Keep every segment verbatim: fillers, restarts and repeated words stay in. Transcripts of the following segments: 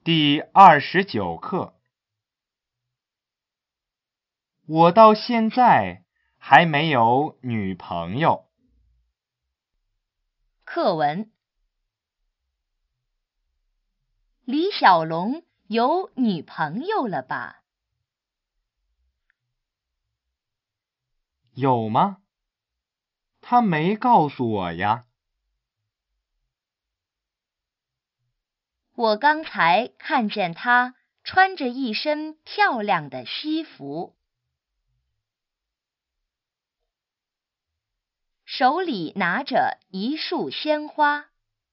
第二十九课。我到现在还没有女朋友。 课文：李小龙有女朋友了吧？ 有吗？他没告诉我呀。 我刚才看见他穿着一身漂亮的西服，手里拿着一束鲜花，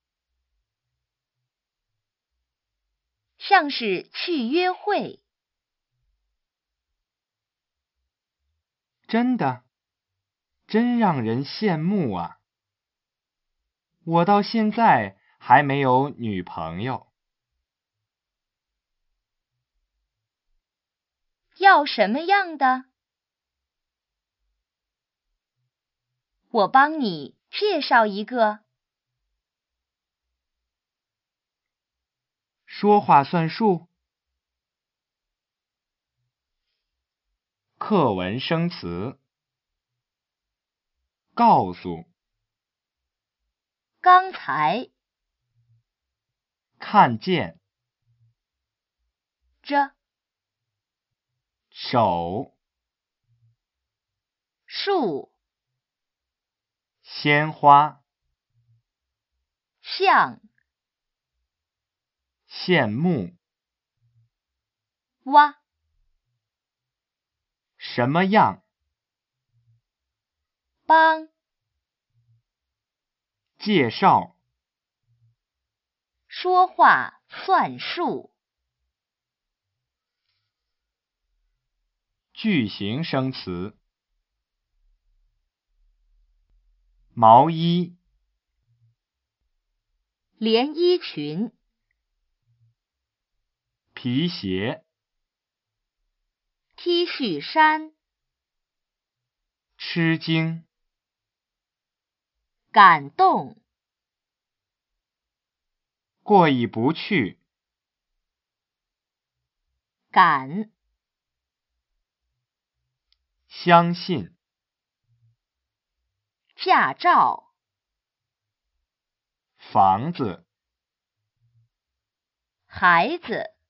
像是去约会。 真的，真让人羡慕啊！我到现在还没有女朋友。 要什么样的？我帮你介绍一个。 说话算数。课文生词：告诉、 刚才、 看见、 着、 手、 树、 鲜花、 像、 羡慕。 蛙、 什么样？ 帮、 介绍。 说话算数。 句型生词：毛衣、 连衣裙、 皮鞋、 T 恤衫、 吃惊、 感动、 过意不去、 感、 相信、 驾照、 房子、 孩子。